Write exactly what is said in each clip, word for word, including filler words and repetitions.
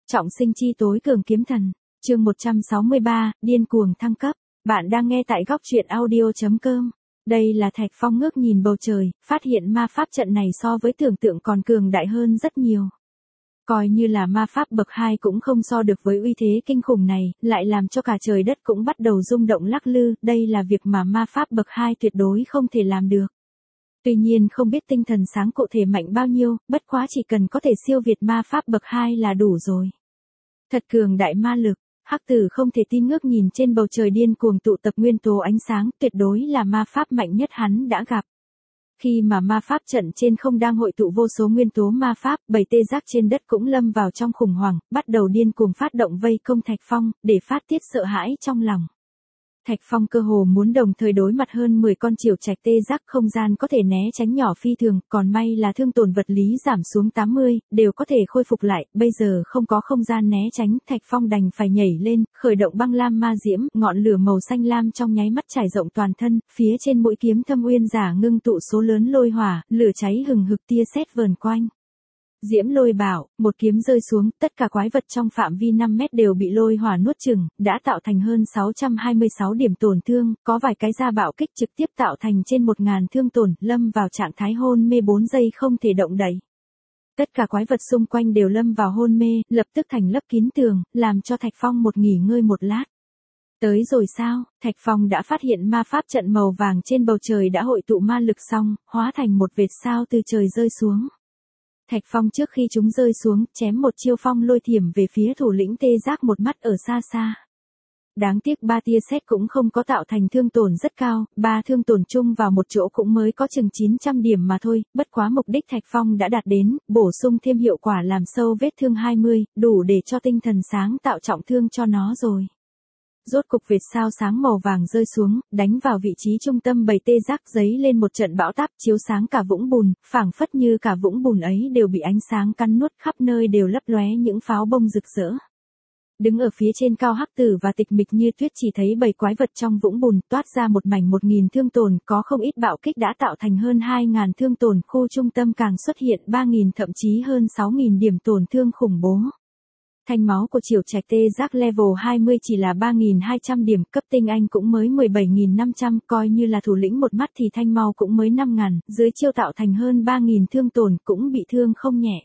Trọng sinh chi tối cường kiếm thần. Chương một trăm sáu mươi ba, điên cuồng thăng cấp. Bạn đang nghe tại góc truyện audio.com. Đây là Thạch Phong ngước nhìn bầu trời, phát hiện ma pháp trận này so với tưởng tượng còn cường đại hơn rất nhiều. Coi như là ma pháp bậc hai cũng không so được với uy thế kinh khủng này, lại làm cho cả trời đất cũng bắt đầu rung động lắc lư, đây là việc mà ma pháp bậc hai tuyệt đối không thể làm được. Tuy nhiên không biết tinh thần sáng cụ thể mạnh bao nhiêu, bất quá chỉ cần có thể siêu việt ma pháp bậc hai là đủ rồi. Thật cường đại ma lực, Hắc Tử không thể tin ngước nhìn trên bầu trời điên cuồng tụ tập nguyên tố ánh sáng, tuyệt đối là ma pháp mạnh nhất hắn đã gặp. Khi mà ma pháp trận trên không đang hội tụ vô số nguyên tố ma pháp, bảy tê giác trên đất cũng lâm vào trong khủng hoảng, bắt đầu điên cuồng phát động vây công Thạch Phong, để phát tiết sợ hãi trong lòng. Thạch Phong cơ hồ muốn đồng thời đối mặt hơn mười con triều trạch tê giác, không gian có thể né tránh nhỏ phi thường, còn may là thương tổn vật lý giảm xuống tám mươi, đều có thể khôi phục lại, bây giờ không có không gian né tránh, Thạch Phong đành phải nhảy lên, khởi động băng lam ma diễm, ngọn lửa màu xanh lam trong nháy mắt trải rộng toàn thân, phía trên mũi kiếm thâm uyên giả ngưng tụ số lớn lôi hỏa, lửa cháy hừng hực tia sét vờn quanh. Diễm lôi bảo, một kiếm rơi xuống, tất cả quái vật trong phạm vi năm mét đều bị lôi hỏa nuốt chửng, đã tạo thành hơn sáu trăm hai mươi sáu điểm tổn thương, có vài cái ra bạo kích trực tiếp tạo thành trên một nghìn thương tổn, lâm vào trạng thái hôn mê bốn giây không thể động đậy. Tất cả quái vật xung quanh đều lâm vào hôn mê, lập tức thành lấp kín tường, làm cho Thạch Phong một nghỉ ngơi một lát. Tới rồi sao, Thạch Phong đã phát hiện ma pháp trận màu vàng trên bầu trời đã hội tụ ma lực xong, hóa thành một vệt sao từ trời rơi xuống. Thạch Phong trước khi chúng rơi xuống, chém một chiêu phong lôi thiểm về phía thủ lĩnh tê giác một mắt ở xa xa. Đáng tiếc ba tia sét cũng không có tạo thành thương tổn rất cao, ba thương tổn chung vào một chỗ cũng mới có chừng chín trăm điểm mà thôi, bất quá mục đích Thạch Phong đã đạt đến, bổ sung thêm hiệu quả làm sâu vết thương hai mươi, đủ để cho tinh thần sáng tạo trọng thương cho nó rồi. Rốt cục vệt sao sáng màu vàng rơi xuống, đánh vào vị trí trung tâm bầy tê giác, giấy lên một trận bão táp chiếu sáng cả vũng bùn, phảng phất như cả vũng bùn ấy đều bị ánh sáng cắn nuốt, khắp nơi đều lấp lóe những pháo bông rực rỡ. Đứng ở phía trên cao Hắc Tử và Tịch Mịch Như Tuyết chỉ thấy bầy quái vật trong vũng bùn toát ra một mảnh một nghìn thương tổn, có không ít bạo kích đã tạo thành hơn hai nghìn thương tổn, khu trung tâm càng xuất hiện ba nghìn thậm chí hơn sáu nghìn điểm tổn thương khủng bố. Thanh máu của triều trạch tê giác level hai mươi chỉ là ba nghìn hai trăm điểm, cấp tinh anh cũng mới mười bảy nghìn năm trăm, coi như là thủ lĩnh một mắt thì thanh máu cũng mới năm nghìn, dưới chiêu tạo thành hơn ba nghìn thương tổn, cũng bị thương không nhẹ.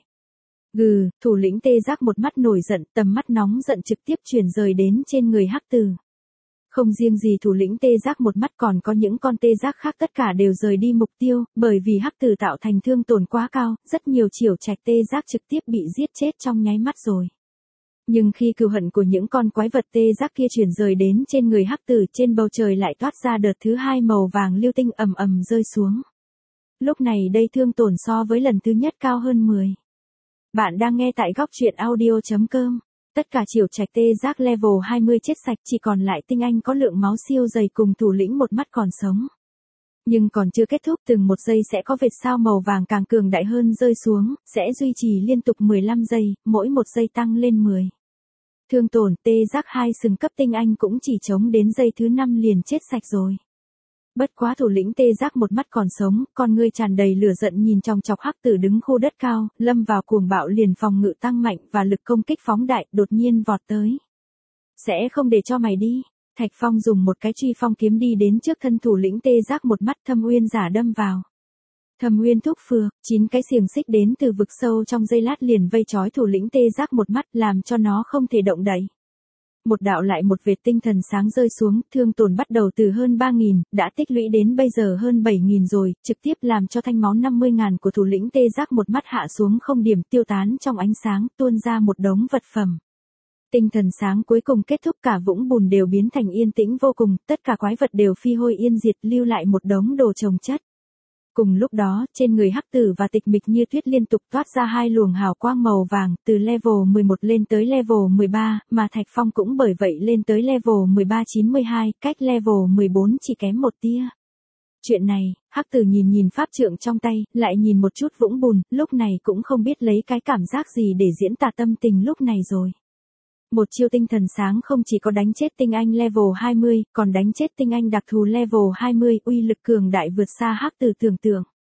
Gừ, thủ lĩnh tê giác một mắt nổi giận, tầm mắt nóng giận trực tiếp chuyển rời đến trên người Hắc Tử. Không riêng gì thủ lĩnh tê giác một mắt, còn có những con tê giác khác tất cả đều rời đi mục tiêu, bởi vì Hắc Tử tạo thành thương tổn quá cao, rất nhiều triều trạch tê giác trực tiếp bị giết chết trong nháy mắt rồi. Nhưng khi cừu hận của những con quái vật tê giác kia chuyển rời đến trên người Hắc Tử, trên bầu trời lại toát ra đợt thứ hai màu vàng lưu tinh ầm ầm rơi xuống. Lúc này đây thương tổn so với lần thứ nhất cao hơn mười. Bạn đang nghe tại góc truyện audio.com. Tất cả triều trạch tê giác level hai mươi chết sạch, chỉ còn lại tinh anh có lượng máu siêu dày cùng thủ lĩnh một mắt còn sống. Nhưng còn chưa kết thúc, từng một giây sẽ có vệt sao màu vàng càng cường đại hơn rơi xuống, sẽ duy trì liên tục mười lăm giây, mỗi một giây tăng lên mười. Thương tổn tê giác hai sừng cấp tinh anh cũng chỉ chống đến giây thứ năm liền chết sạch rồi. Bất quá thủ lĩnh tê giác một mắt còn sống, con ngươi tràn đầy lửa giận nhìn chòng chọc Hắc Tử đứng khu đất cao, lâm vào cuồng bạo liền phòng ngự tăng mạnh và lực công kích phóng đại, đột nhiên vọt tới. Sẽ không để cho mày đi. Thạch Phong dùng một cái truy phong kiếm đi đến trước thân thủ lĩnh tê giác một mắt, thâm uyên giả đâm vào. Thâm uyên thúc phược, chín cái xiềng xích đến từ vực sâu trong giây lát liền vây trói thủ lĩnh tê giác một mắt, làm cho nó không thể động đậy. Một đạo lại một vệt tinh thần sáng rơi xuống, thương tổn bắt đầu từ hơn ba nghìn, đã tích lũy đến bây giờ hơn bảy nghìn rồi, trực tiếp làm cho thanh máu năm mươi nghìn của thủ lĩnh tê giác một mắt hạ xuống không điểm, tiêu tán trong ánh sáng, tuôn ra một đống vật phẩm. Tinh thần sáng cuối cùng kết thúc, cả vũng bùn đều biến thành yên tĩnh vô cùng, tất cả quái vật đều phi hôi yên diệt, lưu lại một đống đồ chồng chất. Cùng lúc đó, trên người Hắc Tử và Tịch Mịch Như Tuyết liên tục toát ra hai luồng hào quang màu vàng, từ level mười một lên tới level mười ba, mà Thạch Phong cũng bởi vậy lên tới level mười ba chín mươi hai, cách level mười bốn chỉ kém một tia. Chuyện này, Hắc Tử nhìn nhìn pháp trượng trong tay, lại nhìn một chút vũng bùn, lúc này cũng không biết lấy cái cảm giác gì để diễn tả tâm tình lúc này rồi. Một chiêu tinh thần sáng không chỉ có đánh chết tinh anh level hai mươi, còn đánh chết tinh anh đặc thù level hai mươi, uy lực cường đại vượt xa Hắc Tử tưởng tượng.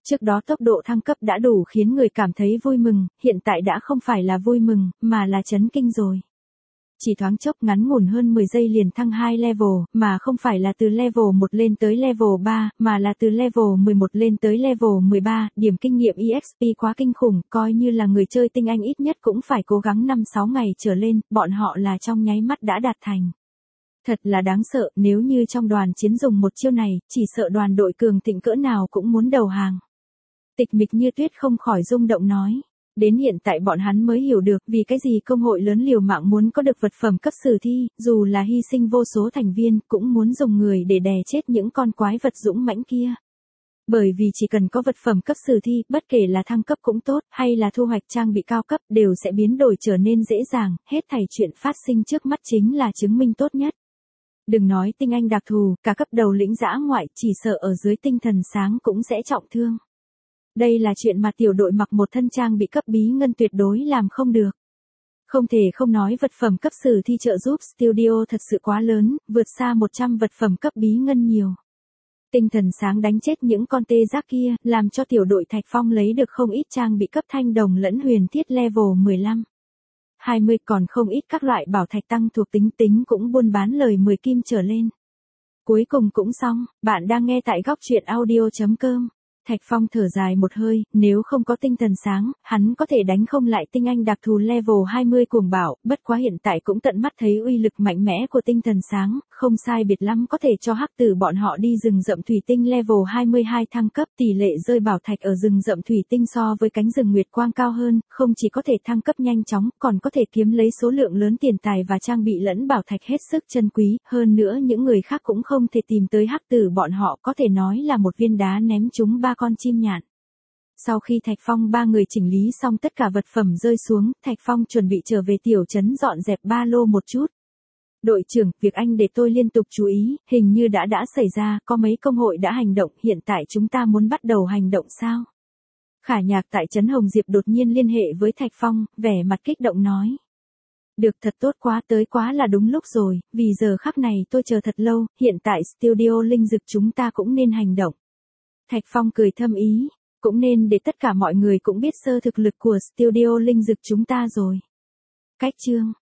Trước đó tốc độ thăng cấp đã đủ khiến người cảm thấy vui mừng, hiện tại đã không phải là vui mừng, mà là chấn kinh rồi. Chỉ thoáng chốc ngắn ngủn hơn mười giây liền thăng hai level, mà không phải là từ level một lên tới level ba, mà là từ level mười một lên tới level mười ba, điểm kinh nghiệm e ích pê quá kinh khủng, coi như là người chơi tinh anh ít nhất cũng phải cố gắng năm sáu ngày trở lên, bọn họ là trong nháy mắt đã đạt thành. Thật là đáng sợ, nếu như trong đoàn chiến dùng một chiêu này, chỉ sợ đoàn đội cường thịnh cỡ nào cũng muốn đầu hàng. Tịch Mịch Như Tuyết không khỏi rung động nói. Đến hiện tại bọn hắn mới hiểu được vì cái gì công hội lớn liều mạng muốn có được vật phẩm cấp sử thi, dù là hy sinh vô số thành viên, cũng muốn dùng người để đè chết những con quái vật dũng mãnh kia. Bởi vì chỉ cần có vật phẩm cấp sử thi, bất kể là thăng cấp cũng tốt, hay là thu hoạch trang bị cao cấp, đều sẽ biến đổi trở nên dễ dàng, hết thảy chuyện phát sinh trước mắt chính là chứng minh tốt nhất. Đừng nói tinh anh đặc thù, cả cấp đầu lĩnh dã ngoại, chỉ sợ ở dưới tinh thần sáng cũng sẽ trọng thương. Đây là chuyện mà tiểu đội mặc một thân trang bị cấp bí ngân tuyệt đối làm không được. Không thể không nói vật phẩm cấp sử thi trợ giúp studio thật sự quá lớn, vượt xa một trăm vật phẩm cấp bí ngân nhiều. Tinh thần sáng đánh chết những con tê giác kia, làm cho tiểu đội Thạch Phong lấy được không ít trang bị cấp thanh đồng lẫn huyền thiết level mười lăm. hai mươi còn không ít các loại bảo thạch tăng thuộc tính tính cũng buôn bán lời mười kim trở lên. Cuối cùng cũng xong, bạn đang nghe tại góc truyện audio chấm com. Thạch Phong thở dài một hơi, nếu không có tinh thần sáng, hắn có thể đánh không lại tinh anh đặc thù level hai mươi cuồng bảo, bất quá hiện tại cũng tận mắt thấy uy lực mạnh mẽ của tinh thần sáng, không sai biệt lắm có thể cho hắc tử bọn họ đi rừng rậm thủy tinh level hai mươi hai thăng cấp, tỷ lệ rơi bảo thạch ở rừng rậm thủy tinh so với cánh rừng nguyệt quang cao hơn, không chỉ có thể thăng cấp nhanh chóng, còn có thể kiếm lấy số lượng lớn tiền tài và trang bị lẫn bảo thạch hết sức chân quý, hơn nữa những người khác cũng không thể tìm tới hắc tử bọn họ, có thể nói là một viên đá ném trúng ba con chim nhạn. Sau khi Thạch Phong ba người chỉnh lý xong tất cả vật phẩm rơi xuống, Thạch Phong chuẩn bị trở về tiểu trấn dọn dẹp ba lô một chút. Đội trưởng, việc anh để tôi liên tục chú ý, hình như đã đã xảy ra, có mấy công hội đã hành động, hiện tại chúng ta muốn bắt đầu hành động sao? Khả Nhạc tại trấn Hồng Diệp đột nhiên liên hệ với Thạch Phong, vẻ mặt kích động nói. Được, thật tốt quá, tới quá là đúng lúc rồi, vì giờ khắc này tôi chờ thật lâu, hiện tại studio linh dực chúng ta cũng nên hành động. Thạch Phong cười thâm ý, cũng nên để tất cả mọi người cũng biết sơ thực lực của studio linh dực chúng ta rồi. Cách chương